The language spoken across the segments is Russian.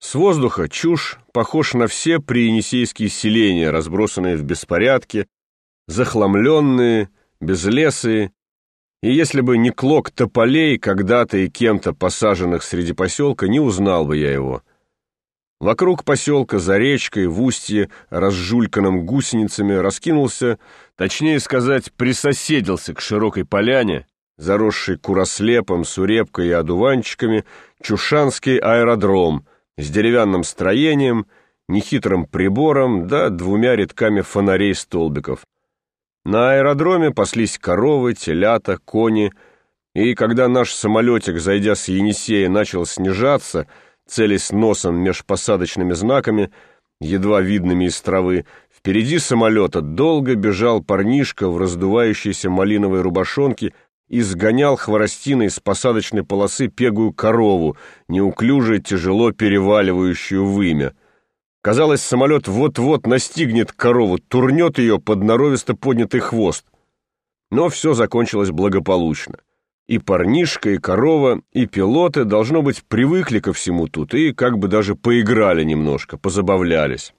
С воздуха Чуш похож на все приенисейские селения, разбросанные в беспорядке, захламленные, безлесые, и если бы не клок тополей, когда-то и кем-то посаженных среди поселка, не узнал бы я его. Вокруг поселка, за речкой, в устье, разжульканном гусеницами, раскинулся, точнее сказать, присоседился к широкой поляне, заросший курослепом, сурепкой и одуванчиками, Чушанский аэродром с деревянным строением, нехитрым прибором да 2 рядками фонарей-столбиков. На аэродроме паслись коровы, телята, кони, и когда наш самолетик, зайдя с Енисея, начал снижаться, целясь носом меж посадочными знаками, едва видными из травы, впереди самолета долго бежал парнишка в раздувающейся малиновой рубашонке и сгонял хворостиной с посадочной полосы пегую корову, неуклюже, тяжело переваливающую вымя. Казалось, самолет вот-вот настигнет корову, турнет ее под норовисто поднятый хвост. Но все закончилось благополучно. И парнишка, и корова, и пилоты, должно быть, привыкли ко всему тут и как бы даже поиграли немножко, позабавлялись.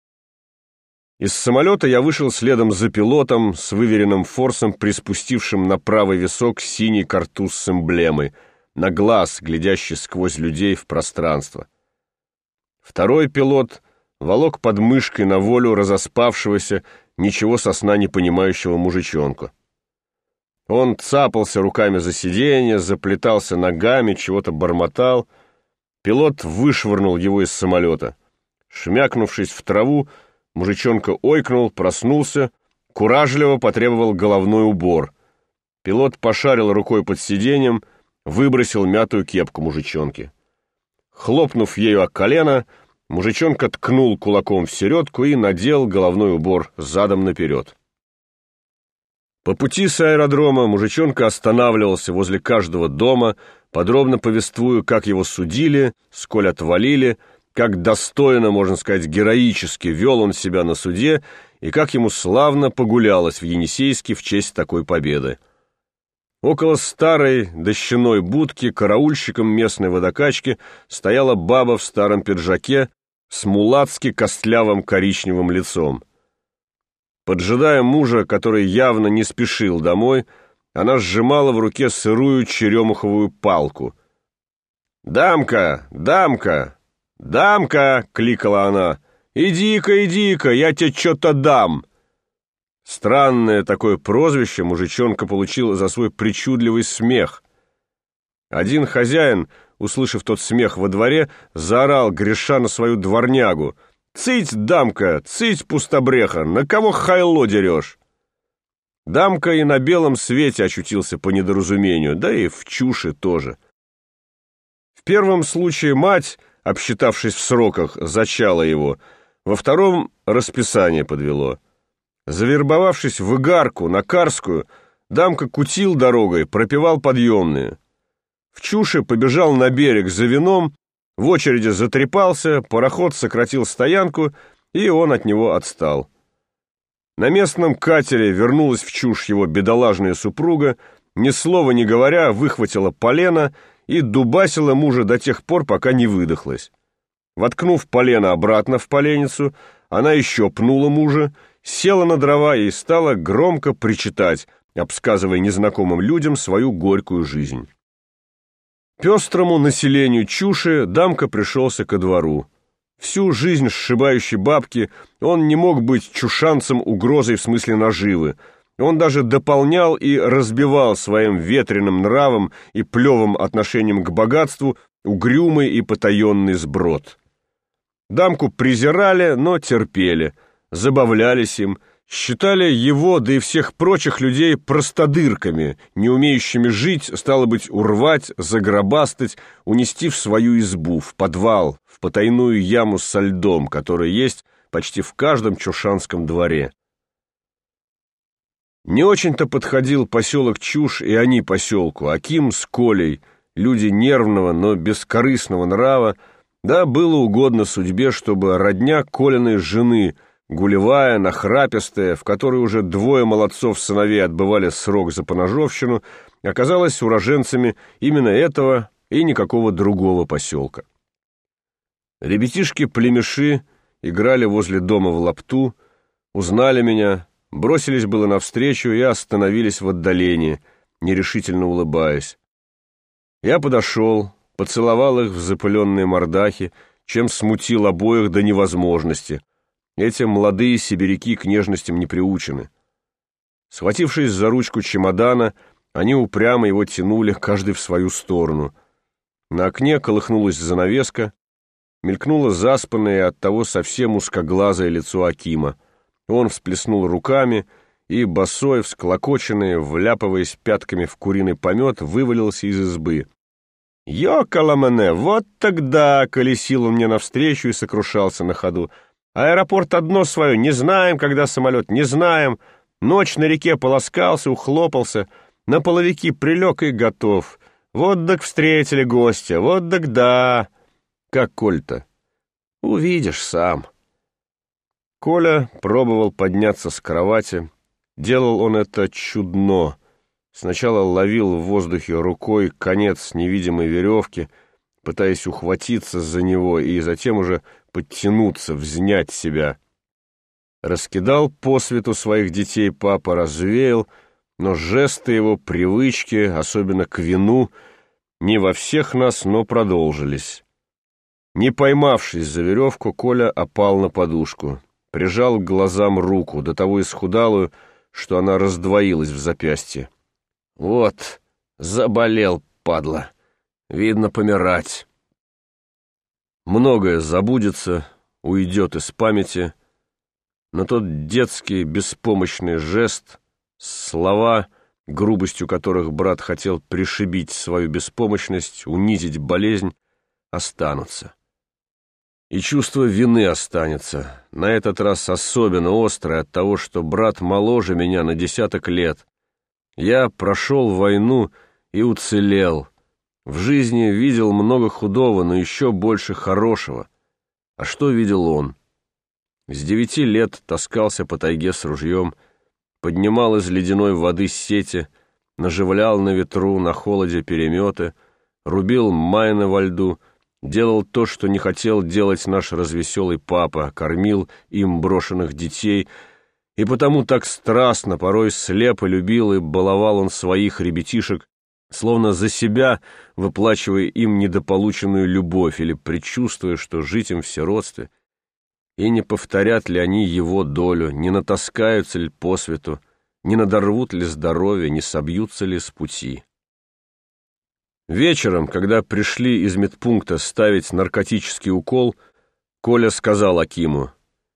Из самолета я вышел следом за пилотом с выверенным форсом, приспустившим на правый висок синий картуз с эмблемой, на глаз, глядящий сквозь людей в пространство. Второй пилот волок под мышкой на волю разоспавшегося, ничего со сна не понимающего мужичонку. Он цапался руками за сиденье, заплетался ногами, чего-то бормотал. Пилот вышвырнул его из самолета. Шмякнувшись в траву, мужичонка ойкнул, проснулся, куражливо потребовал головной убор. Пилот пошарил рукой под сиденьем, выбросил мятую кепку мужичонки. Хлопнув ею о колено, мужичонка ткнул кулаком в середку и надел головной убор задом наперед. По пути с аэродрома мужичонка останавливался возле каждого дома, подробно повествуя, как его судили, сколь отвалили, как достойно, можно сказать, героически вел он себя на суде и как ему славно погулялось в Енисейске в честь такой победы. Около старой дощаной будки караульщиком местной водокачки стояла баба в старом пиджаке с мулацки костлявым коричневым лицом. Поджидая мужа, который явно не спешил домой, она сжимала в руке сырую черемуховую палку. «Дамка! Дамка! Дамка!» — кликала она. «Иди-ка, иди-ка, я тебе что-то дам!» Странное такое прозвище мужичонка получил за свой причудливый смех. Один хозяин, услышав тот смех во дворе, заорал, греша на свою дворнягу: «Цыть, дамка, цыть, пустобреха, на кого хайло дерешь?» Дамка и на белом свете очутился по недоразумению, да и в Чуше тоже. В первом случае мать, обсчитавшись в сроках, зачала его, во втором расписание подвело. Завербовавшись в Игарку, на Карскую, дамка кутил дорогой, пропевал подъемные. В Чуше побежал на берег за вином, в очереди затрепался, пароход сократил стоянку, и он от него отстал. На местном катере вернулась в Чушь его бедолажная супруга, ни слова не говоря, выхватила полено и дубасила мужа до тех пор, пока не выдохлась. Воткнув полено обратно в поленницу, она еще пнула мужа, села на дрова и стала громко причитать, обсказывая незнакомым людям свою горькую жизнь. Пестрому населению Чуши дамка пришелся ко двору. Всю жизнь сшибающей бабки он не мог быть чушанцем угрозой в смысле наживы. Он даже дополнял и разбивал своим ветреным нравом и плевым отношением к богатству угрюмый и потаенный сброд. Дамку презирали, но терпели, забавлялись им, считали его, да и всех прочих людей простодырками, не умеющими жить, стало быть, урвать, загробастать, унести в свою избу, в подвал, в потайную яму со льдом, которая есть почти в каждом чушанском дворе. Не очень-то подходил поселок Чушь и они поселку. Аким с Колей, люди нервного, но бескорыстного нрава, да было угодно судьбе, чтобы родня Колиной жены, гулевая, нахрапистая, в которой уже 2 молодцов-сыновей отбывали срок за поножовщину, оказалась уроженцами именно этого и никакого другого поселка. Ребятишки-племеши играли возле дома в лапту, узнали меня, бросились было навстречу и остановились в отдалении, нерешительно улыбаясь. Я подошел, поцеловал их в запыленные мордахи, чем смутил обоих до невозможности. Эти молодые сибиряки к нежностям не приучены. Схватившись за ручку чемодана, они упрямо его тянули, каждый в свою сторону. На окне колыхнулась занавеска, мелькнуло заспанное и оттого совсем узкоглазое лицо Акима. Он всплеснул руками и, босой, всклокоченный, вляпываясь пятками в куриный помет, вывалился из избы. «Ёкаламане, вот тогда!» — колесил он мне навстречу и сокрушался на ходу. «Аэропорт одно свое, не знаем, когда самолет, не знаем. Ночь на реке полоскался, ухлопался, на половики прилег и готов. Вот так встретили гостя, вот так да!» «Как Коль-то?» «Увидишь сам». Коля пробовал подняться с кровати. Делал он это чудно. Сначала ловил в воздухе рукой конец невидимой веревки, пытаясь ухватиться за него и затем уже подтянуться, взнять себя. Раскидал по свету своих детей папа, развеял, но жесты его, привычки, особенно к вину, не во всех нас, но продолжились. Не поймавшись за веревку, Коля опал на подушку, прижал к глазам руку, до того исхудалую, что она раздвоилась в запястье. «Вот, заболел, падла. Видно, помирать». Многое забудется, уйдет из памяти, но тот детский беспомощный жест, слова, грубостью которых брат хотел пришибить свою беспомощность, унизить болезнь, останутся. И чувство вины останется, на этот раз особенно острое от того, что брат моложе меня на 10 лет. Я прошел войну и уцелел. В жизни видел много худого, но еще больше хорошего. А что видел он? С 9 лет таскался по тайге с ружьем, поднимал из ледяной воды сети, наживлял на ветру, на холоде переметы, рубил майны во льду, делал то, что не хотел делать наш развеселый папа, кормил им брошенных детей, и потому так страстно, порой слепо любил и баловал он своих ребятишек, словно за себя выплачивая им недополученную любовь или предчувствуя, что жить им в сиротстве, и не повторят ли они его долю, не натаскаются ли по свету, не надорвут ли здоровье, не собьются ли с пути. Вечером, когда пришли из медпункта ставить наркотический укол, Коля сказал Акиму: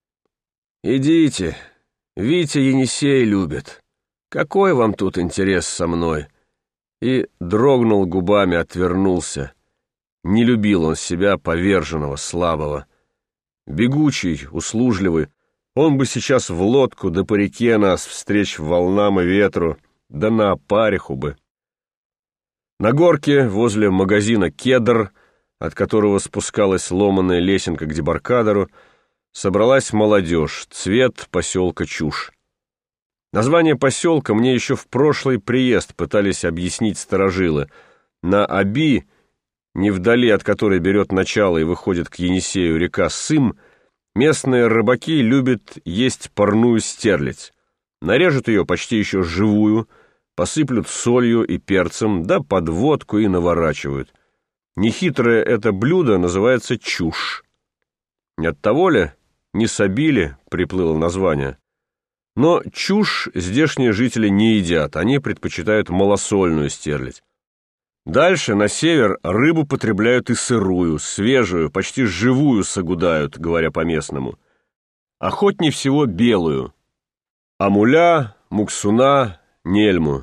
«Идите, Витя Енисей любит. Какой вам тут интерес со мной?» И дрогнул губами, отвернулся. Не любил он себя, поверженного, слабого. Бегучий, услужливый, он бы сейчас в лодку, да по реке нас встреч волнам и ветру, да на опариху бы. На горке возле магазина «Кедр», от которого спускалась ломаная лесенка к дебаркадеру, собралась молодежь, цвет поселка Чушь. Название поселка мне еще в прошлый приезд пытались объяснить старожилы. На Оби, не вдали от которой берет начало и выходит к Енисею река Сым, местные рыбаки любят есть парную стерлядь. Нарежут ее почти еще живую, посыплют солью и перцем, да под водку и наворачивают. Нехитрое это блюдо называется чушь. Не от того ли, не с Оби ли приплыло название? Но чушь здешние жители не едят, они предпочитают малосольную стерлядь. Дальше, на север, рыбу потребляют и сырую, свежую, почти живую сагудают, говоря по-местному. Охотнее всего белую. Амуля, муксуна, нельму.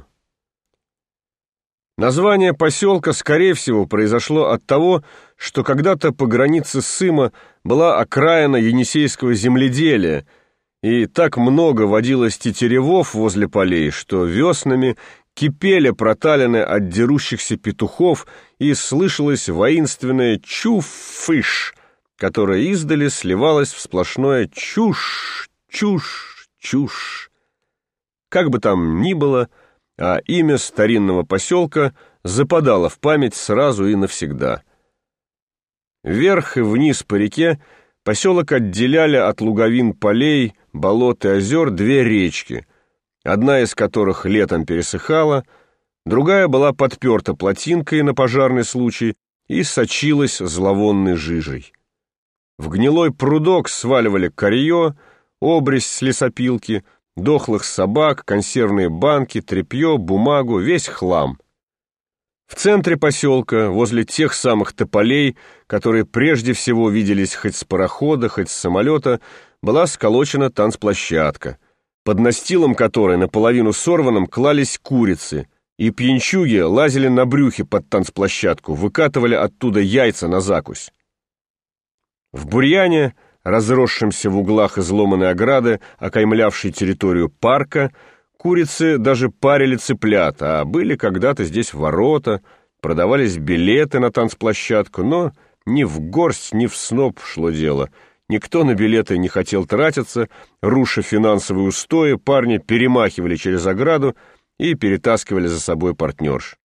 Название поселка, скорее всего, произошло от того, что когда-то по границе Сыма была окраина енисейского земледелия, и так много водилось тетеревов возле полей, что веснами кипели проталины от дерущихся петухов, и слышалось воинственное «чуф-фыш», которое издали сливалось в сплошное «чушь, чушь, чушь». Как бы там ни было, а имя старинного поселка западало в память сразу и навсегда. Вверх и вниз по реке поселок отделяли от луговин полей, болот и озер две речки, одна из которых летом пересыхала, другая была подперта плотинкой на пожарный случай и сочилась зловонной жижей. В гнилой прудок сваливали корье, обрезь с лесопилки, дохлых собак, консервные банки, тряпье, бумагу, весь хлам. В центре поселка, возле тех самых тополей, которые прежде всего виделись хоть с парохода, хоть с самолета, была сколочена танцплощадка, под настилом которой наполовину сорванным клались курицы, и пьянчуги лазили на брюхе под танцплощадку, выкатывали оттуда яйца на закусь. В бурьяне, разросшемся в углах изломанной ограды, окаймлявшей территорию парка, курицы даже парили цыплят, а были когда-то здесь ворота, продавались билеты на танцплощадку, но ни в горсть, ни в сноп шло дело. Никто на билеты не хотел тратиться, руша финансовые устои, парни перемахивали через ограду и перетаскивали за собой партнерш.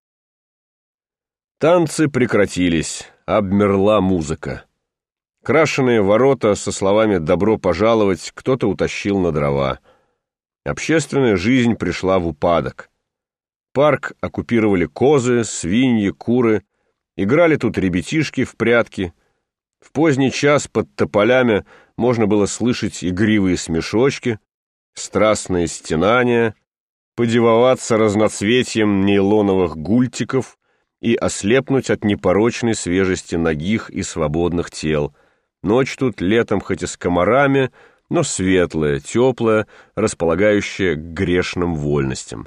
Танцы прекратились, обмерла музыка. Крашеные ворота со словами «добро пожаловать» кто-то утащил на дрова. Общественная жизнь пришла в упадок. Парк оккупировали козы, свиньи, куры, играли тут ребятишки в прятки. В поздний час под тополями можно было слышать игривые смешочки, страстные стенания, подивоваться разноцветием нейлоновых гультиков и ослепнуть от непорочной свежести нагих и свободных тел. Ночь тут летом хоть и с комарами, но светлая, теплая, располагающая к грешным вольностям.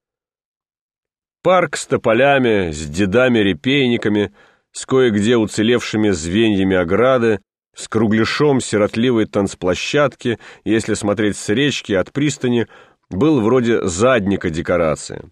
Парк с тополями, с дедами-репейниками, с кое-где уцелевшими звеньями ограды, с кругляшом сиротливой танцплощадки, если смотреть с речки от пристани, был вроде задника декорации.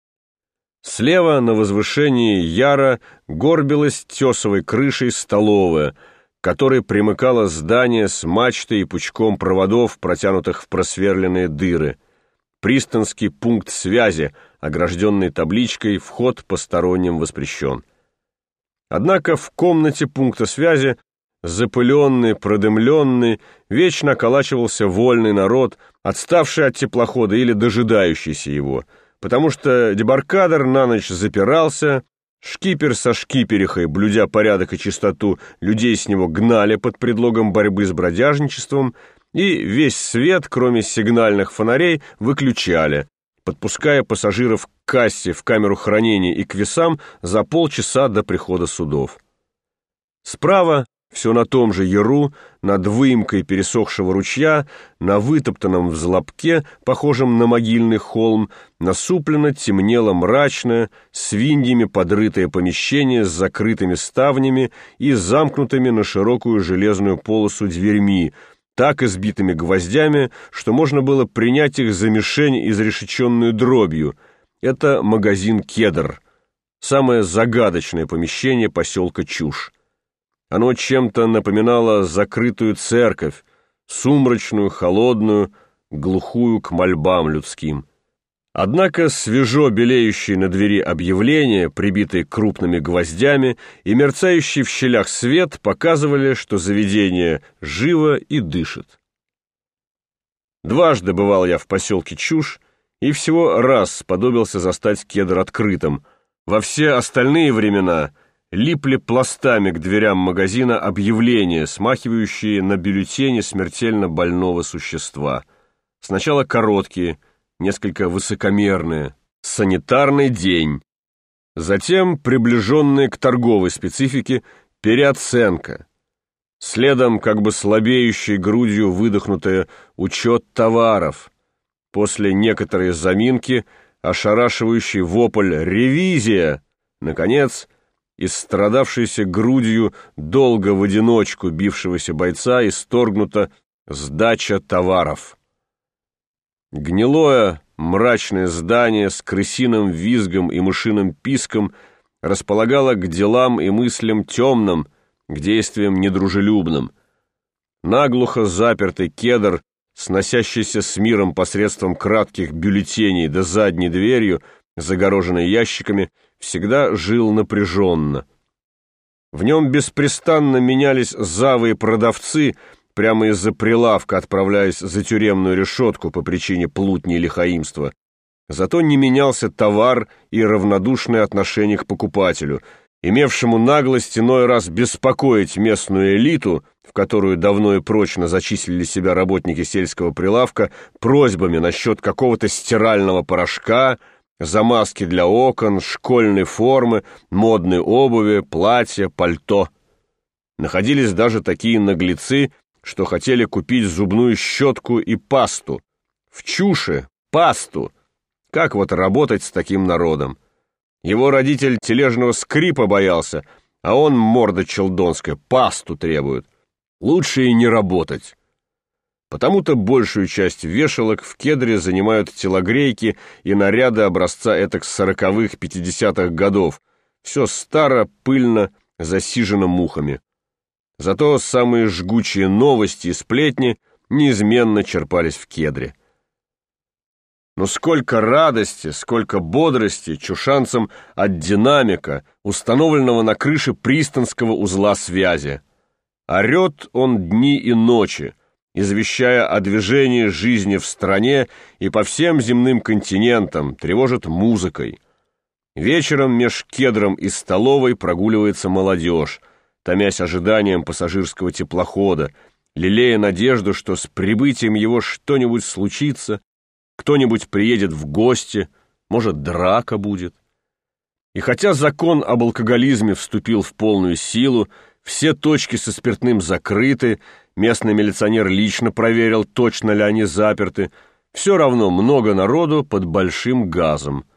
Слева на возвышении яра горбилась тесовой крышей столовая, к которой примыкало здание с мачтой и пучком проводов, протянутых в просверленные дыры, пристанский пункт связи, огражденный табличкой «Вход посторонним воспрещен». Однако в комнате пункта связи, запыленный, продымленный, вечно околачивался вольный народ, отставший от теплохода или дожидающийся его, потому что дебаркадер на ночь запирался, шкипер со шкиперихой, блюдя порядок и чистоту, людей с него гнали под предлогом борьбы с бродяжничеством, и весь свет, кроме сигнальных фонарей, выключали, подпуская пассажиров к кассе, в камеру хранения и к весам за полчаса до прихода судов. Справа, все на том же яру, над выемкой пересохшего ручья, на вытоптанном взлобке, похожем на могильный холм, насупленно темнело мрачное, свиньями подрытое помещение с закрытыми ставнями и замкнутыми на широкую железную полосу дверьми, так избитыми гвоздями, что можно было принять их за мишень, изрешеченную дробью. Это магазин «Кедр», самое загадочное помещение поселка Чушь. Оно чем-то напоминало закрытую церковь, сумрачную, холодную, глухую к мольбам людским. Однако свежо белеющие на двери объявления, прибитые крупными гвоздями, и мерцающий в щелях свет показывали, что заведение живо и дышит. Дважды бывал я в поселке Чушь, и всего раз сподобился застать Кедр открытым. Во все остальные времена липли пластами к дверям магазина объявления, смахивающие на бюллетени смертельно больного существа. Сначала короткие, несколько высокомерные, санитарный день. Затем приближенные к торговой специфике переоценка. Следом, как бы слабеющей грудью выдохнутая учет товаров. После некоторой заминки ошарашивающий вопль «Ревизия!». Наконец, истрадавшейся грудью долго в одиночку бившегося бойца исторгнута сдача товаров. Гнилое, мрачное здание с крысиным визгом и мышиным писком располагало к делам и мыслям темным, к действиям недружелюбным. Наглухо запертый Кедр, сносящийся с миром посредством кратких бюллетеней да задней дверью, загороженной ящиками, всегда жил напряженно. В нем беспрестанно менялись завы и продавцы, прямо из-за прилавка отправляясь за тюремную решетку по причине плутни и лихоимства. Зато не менялся товар и равнодушное отношение к покупателю, имевшему наглость иной раз беспокоить местную элиту, в которую давно и прочно зачислили себя работники сельского прилавка, просьбами насчет какого-то стирального порошка, замазки для окон, школьной формы, модной обуви, платья, пальто. Находились даже такие наглецы, что хотели купить зубную щетку и пасту. В чуше пасту! Как вот работать с таким народом? Его родитель тележного скрипа боялся, а он, морда челдонская, пасту требует. Лучше и не работать. Потому-то большую часть вешалок в Кедре занимают телогрейки и наряды образца этак 40-х, 50-х годов. Все старо, пыльно, засижено мухами. Зато самые жгучие новости и сплетни неизменно черпались в Кедре. Но сколько радости, сколько бодрости чушанцам от динамика, установленного на крыше пристанского узла связи. Орет он дни и ночи, извещая о движении жизни в стране и по всем земным континентам, тревожит музыкой. Вечером меж Кедром и столовой прогуливается молодежь, томясь ожиданием пассажирского теплохода, лелея надежду, что с прибытием его что-нибудь случится, кто-нибудь приедет в гости, может, драка будет. И хотя закон об алкоголизме вступил в полную силу, все точки со спиртным закрыты, местный милиционер лично проверил, точно ли они заперты, все равно много народу под большим газом.